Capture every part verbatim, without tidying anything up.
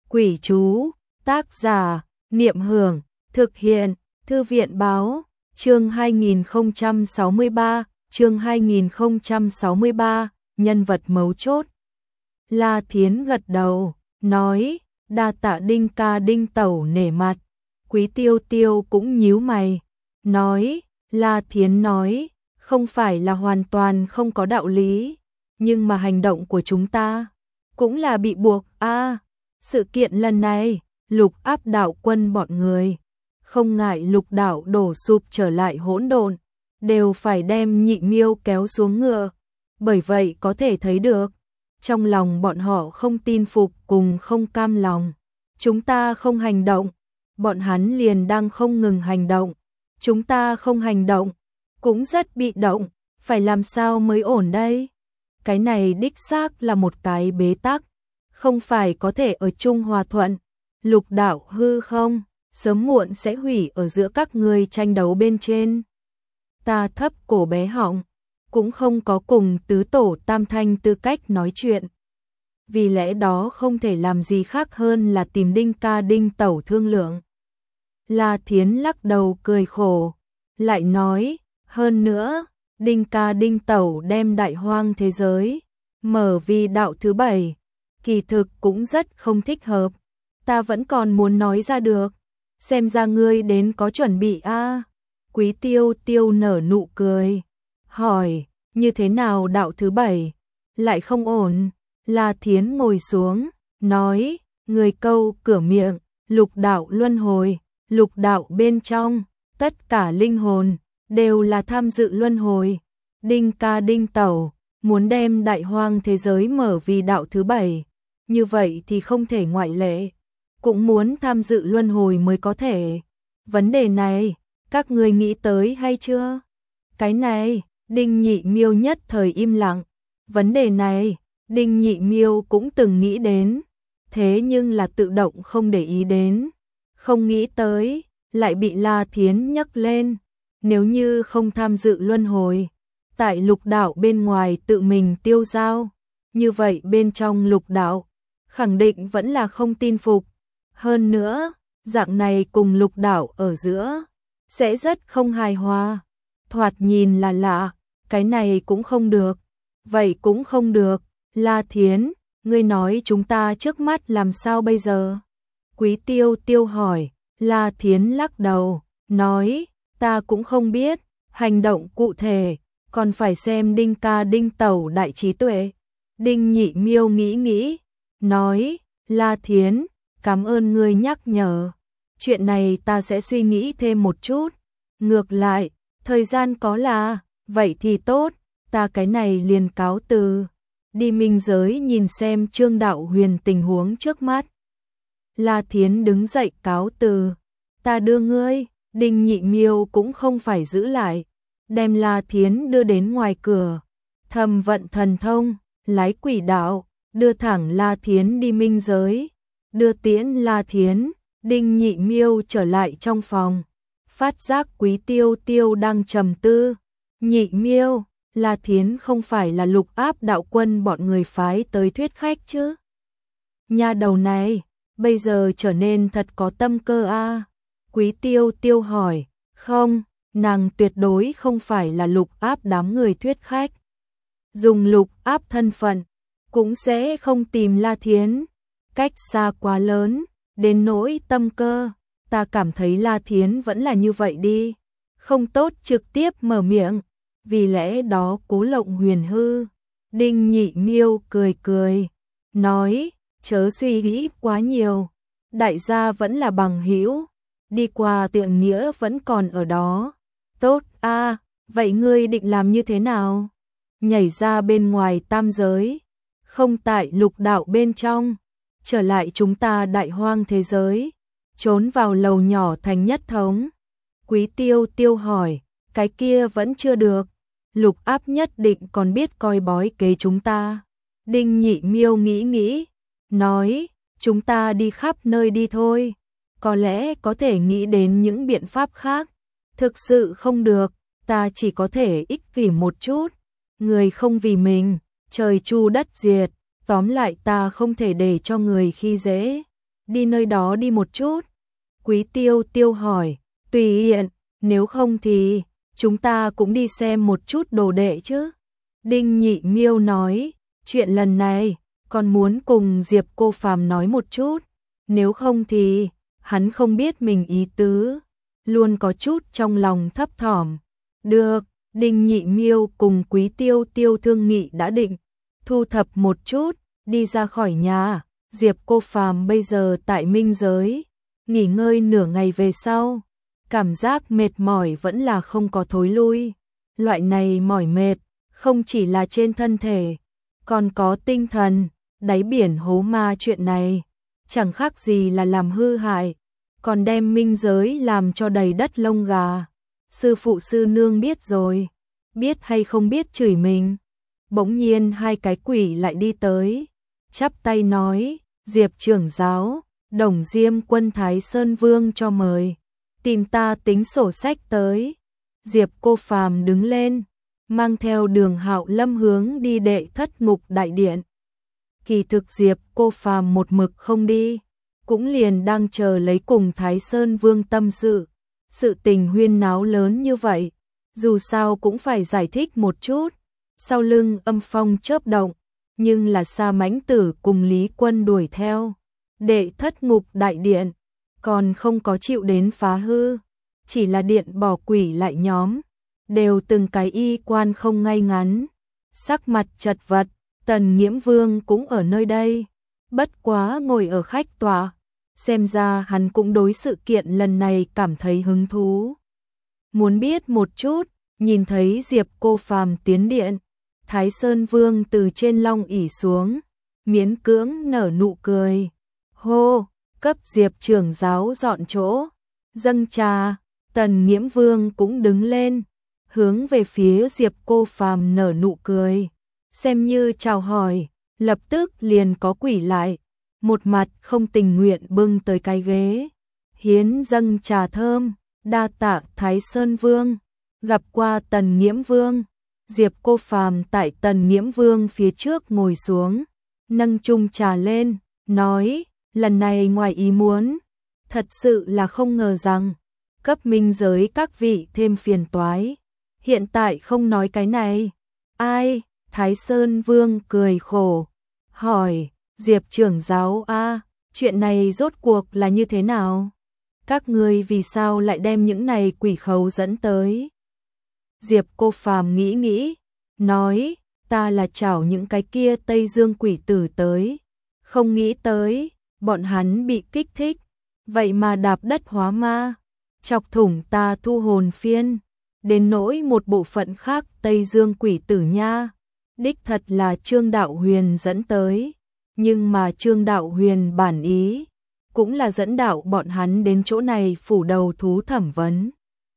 Quỷ chú, tác giả, Niệm Hưởng, thực hiện, Thư viện báo, chương hai nghìn không trăm sáu mươi ba, chương hai nghìn không trăm sáu mươi ba, nhân vật mấu chốt. La Thiến gật đầu, nói, đa tạ Đinh ca Đinh tẩu nể mặt. Quý Tiêu Tiêu cũng nhíu mày, nói, La Thiến nói, không phải là hoàn toàn không có đạo lý, nhưng mà hành động của chúng ta cũng là bị buộc. A, à, sự kiện lần này, Lục Áp đạo quân bọn người, không ngại Lục đạo đổ sụp trở lại hỗn độn, đều phải đem Nhị Miêu kéo xuống ngựa. Bởi vậy có thể thấy được, trong lòng bọn họ không tin phục cùng không cam lòng. Chúng ta không hành động, bọn hắn liền đang không ngừng hành động. Chúng ta không hành động, cũng rất bị động, phải làm sao mới ổn đây? Cái này đích xác là một cái bế tắc, không phải có thể ở chung hòa thuận. Lục đạo hư không, sớm muộn sẽ hủy ở giữa các ngươi tranh đấu bên trên. Ta thấp cổ bé họng, cũng không có cùng tứ tổ tam thanh tư cách nói chuyện. Vì lẽ đó không thể làm gì khác hơn là tìm Đinh ca Đinh tẩu thương lượng. La Thiến lắc đầu cười khổ, lại nói, hơn nữa, Đinh ca Đinh tẩu đem đại hoang thế giới mở vì đạo thứ bảy, kỳ thực cũng rất không thích hợp. Ta vẫn còn muốn nói ra được, xem ra ngươi đến có chuẩn bị a. À? Quý Tiêu Tiêu nở nụ cười, hỏi, như thế nào đạo thứ bảy lại không ổn? La Thiến ngồi xuống, nói, người câu cửa miệng, lục đạo luân hồi, lục đạo bên trong, tất cả linh hồn đều là tham dự luân hồi. Đinh ca Đinh tẩu muốn đem đại hoang thế giới mở vì đạo thứ bảy, như vậy thì không thể ngoại lệ, cũng muốn tham dự luân hồi mới có thể. Vấn đề này, các người nghĩ tới hay chưa? Cái này, Đinh Nhị Miêu nhất thời im lặng. Vấn đề này, Đinh Nhị Miêu cũng từng nghĩ đến, thế nhưng là tự động không để ý đến. Không nghĩ tới, lại bị La Thiến nhắc lên. Nếu như không tham dự luân hồi, tại lục đạo bên ngoài tự mình tiêu dao, như vậy bên trong lục đạo, khẳng định vẫn là không tin phục. Hơn nữa, dạng này cùng lục đạo ở giữa, sẽ rất không hài hòa. Thoạt nhìn là lạ, cái này cũng không được, vậy cũng không được. La Thiến, ngươi nói chúng ta trước mắt làm sao bây giờ? Quý Tiêu Tiêu hỏi. La Thiến lắc đầu, nói, ta cũng không biết, hành động cụ thể, còn phải xem Đinh ca Đinh tẩu đại trí tuệ. Đinh Nhị Miêu nghĩ nghĩ, nói, La Thiến, cảm ơn ngươi nhắc nhở. Chuyện này ta sẽ suy nghĩ thêm một chút. Ngược lại, thời gian có là, vậy thì tốt, ta cái này liền cáo từ. Đi minh giới nhìn xem Trương Đạo Huyền tình huống trước mắt. La Thiến đứng dậy cáo từ. Ta đưa ngươi. Đinh Nhị Miêu cũng không phải giữ lại, đem La Thiến đưa đến ngoài cửa. Thầm vận thần thông, lái quỷ đạo, đưa thẳng La Thiến đi minh giới. Đưa tiễn La Thiến, Đinh Nhị Miêu trở lại trong phòng, phát giác Quý Tiêu Tiêu đang trầm tư. Nhị Miêu, La Thiến không phải là Lục Áp đạo quân bọn người phái tới thuyết khách chứ? Nha đầu này, bây giờ trở nên thật có tâm cơ a. À? Quý Tiêu Tiêu hỏi, không, nàng tuyệt đối không phải là Lục Áp đám người thuyết khách. Dùng Lục Áp thân phận, cũng sẽ không tìm La Thiến. Cách xa quá lớn, đến nỗi tâm cơ, ta cảm thấy La Thiến vẫn là như vậy đi. Không tốt trực tiếp mở miệng, vì lẽ đó cố lộng huyền hư. Đinh Nhị Miêu cười cười, nói, chớ suy nghĩ quá nhiều, đại gia vẫn là bằng hữu, đi qua tiệm nghĩa vẫn còn ở đó. Tốt a, à, vậy ngươi định làm như thế nào? Nhảy ra bên ngoài tam giới, không tại lục đạo bên trong, trở lại chúng ta đại hoang thế giới, trốn vào lầu nhỏ thành nhất thống. Quý Tiêu Tiêu hỏi, cái kia vẫn chưa được, Lục Áp nhất định còn biết coi bói kế chúng ta. Đinh Nhị Miêu nghĩ nghĩ, nói, chúng ta đi khắp nơi đi thôi, có lẽ có thể nghĩ đến những biện pháp khác. Thực sự không được, ta chỉ có thể ích kỷ một chút, người không vì mình, trời chu đất diệt, tóm lại ta không thể để cho người khi dễ. đi nơi đó đi một chút. Quý Tiêu Tiêu hỏi, tùy tiện, nếu không thì chúng ta cũng đi xem một chút đồ đệ chứ. Đinh Nhị Miêu nói, chuyện lần này còn muốn cùng Diệp Cô Phàm nói một chút, nếu không thì hắn không biết mình ý tứ, luôn có chút trong lòng thấp thỏm. Được, Đinh Nhị Miêu cùng Quý Tiêu Tiêu thương nghị đã định, thu thập một chút, đi ra khỏi nhà. Diệp Cô Phàm bây giờ tại Minh Giới, nghỉ ngơi nửa ngày về sau, cảm giác mệt mỏi vẫn là không có thối lui. Loại này mỏi mệt, không chỉ là trên thân thể, còn có tinh thần. Đáy biển hố ma chuyện này, chẳng khác gì là làm hư hại, còn đem Minh Giới làm cho đầy đất lông gà. Sư phụ sư nương biết rồi, biết hay không biết chửi mình. Bỗng nhiên hai cái quỷ lại đi tới, chắp tay nói, Diệp trưởng giáo, Đồng Diêm Quân Thái Sơn Vương cho mời, tìm ta tính sổ sách tới. Diệp Cô Phàm đứng lên, mang theo Đường Hạo Lâm hướng đi Đệ Thất Ngục đại điện. Kỳ thực Diệp Cô Phàm một mực không đi, cũng liền đang chờ lấy cùng Thái Sơn Vương tâm sự. Sự tình huyên náo lớn như vậy, dù sao cũng phải giải thích một chút. Sau lưng âm phong chớp động, nhưng là Sa Mãnh Tử cùng Lý Quân đuổi theo. Đệ Thất Ngục đại điện còn không có chịu đến phá hư, chỉ là điện bỏ quỷ lại nhóm, đều từng cái y quan không ngay ngắn, sắc mặt chật vật. Tần Nghiễm Vương cũng ở nơi đây, bất quá ngồi ở khách tòa, xem ra hắn cũng đối sự kiện lần này cảm thấy hứng thú. Muốn biết một chút, nhìn thấy Diệp Cô Phàm tiến điện, Thái Sơn Vương từ trên long ỷ xuống, miễn cưỡng nở nụ cười. Hô, cấp Diệp trưởng giáo dọn chỗ, dâng trà. Tần Nghiễm Vương cũng đứng lên, hướng về phía Diệp Cô Phàm nở nụ cười, xem như chào hỏi, lập tức liền có quỷ lại, một mặt không tình nguyện bưng tới cái ghế, hiến dâng trà thơm, đa tạ Thái Sơn Vương. Gặp qua Tần Nghiễm Vương, Diệp Cô Phàm tại Tần Nghiễm Vương phía trước ngồi xuống, nâng chung trà lên, nói, lần này ngoài ý muốn, thật sự là không ngờ rằng, cấp Minh Giới các vị thêm phiền toái. Hiện tại không nói cái này, ai? Thái Sơn Vương cười khổ, hỏi, Diệp trưởng giáo a, chuyện này rốt cuộc là như thế nào? Các ngươi vì sao lại đem những này quỷ khấu dẫn tới? Diệp Cô Phàm nghĩ nghĩ, nói, ta là chảo những cái kia Tây Dương quỷ tử tới, không nghĩ tới, bọn hắn bị kích thích, vậy mà đạp đất hóa ma, chọc thủng ta thu hồn phiên, đến nỗi một bộ phận khác Tây Dương quỷ tử nha. Đích thật là Trương Đạo Huyền dẫn tới, nhưng mà Trương Đạo Huyền bản ý, cũng là dẫn đạo bọn hắn đến chỗ này phủ đầu thú thẩm vấn.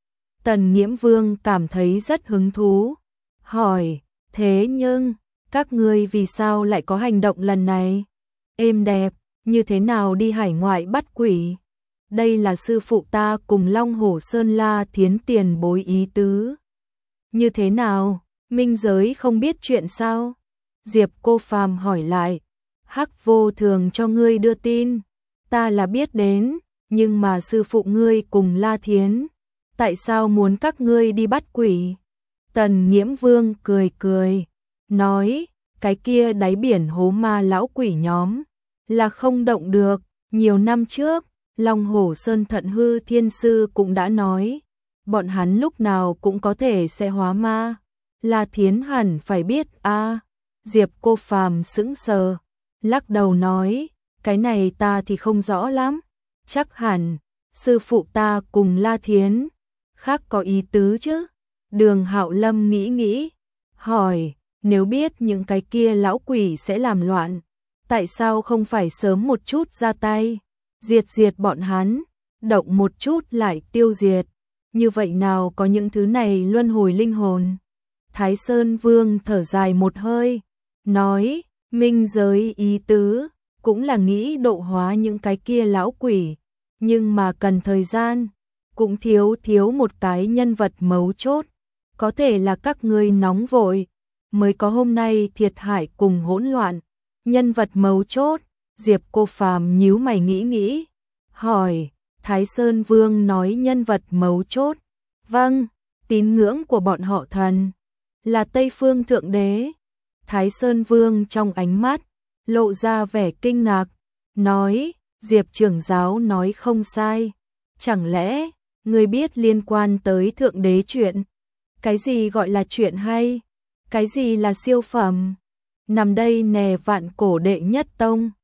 Tần Nghiễm Vương cảm thấy rất hứng thú, hỏi, thế nhưng, các ngươi vì sao lại có hành động lần này? Êm đẹp, như thế nào đi hải ngoại bắt quỷ? Đây là sư phụ ta cùng Long Hổ Sơn La Thiến tiền bối ý tứ. Như thế nào? Minh Giới không biết chuyện sao? Diệp Cô Phàm hỏi lại. Hắc Vô Thường cho ngươi đưa tin, ta là biết đến, nhưng mà sư phụ ngươi cùng La Thiến, tại sao muốn các ngươi đi bắt quỷ? Tần Nghiễm Vương cười cười, nói, cái kia đáy biển hố ma lão quỷ nhóm, là không động được. Nhiều năm trước, Long Hổ Sơn Thận Hư Thiên Sư cũng đã nói, bọn hắn lúc nào cũng có thể sẽ hóa ma. La Thiến hẳn phải biết a. À. Diệp Cô Phàm sững sờ, lắc đầu nói, cái này ta thì không rõ lắm, chắc hẳn sư phụ ta cùng La Thiến khác có ý tứ chứ. Đường Hạo Lâm nghĩ nghĩ, hỏi, nếu biết những cái kia lão quỷ sẽ làm loạn, tại sao không phải sớm một chút ra tay, diệt diệt bọn hắn, động một chút lại tiêu diệt, như vậy nào có những thứ này luân hồi linh hồn. Thái Sơn Vương thở dài một hơi, nói, Minh Giới ý tứ, cũng là nghĩ độ hóa những cái kia lão quỷ, nhưng mà cần thời gian, cũng thiếu thiếu một cái nhân vật mấu chốt, có thể là các ngươi nóng vội, mới có hôm nay thiệt hại cùng hỗn loạn. Nhân vật mấu chốt, Diệp Cô Phàm nhíu mày nghĩ nghĩ, hỏi, Thái Sơn Vương nói nhân vật mấu chốt. Vâng, tín ngưỡng của bọn họ thần là Tây Phương Thượng Đế. Thái Sơn Vương trong ánh mắt lộ ra vẻ kinh ngạc, nói, Diệp trưởng giáo nói không sai. Chẳng lẽ, người biết liên quan tới Thượng Đế chuyện? Cái gì gọi là chuyện hay? Cái gì là siêu phẩm? Nằm đây nè vạn cổ đệ nhất tông.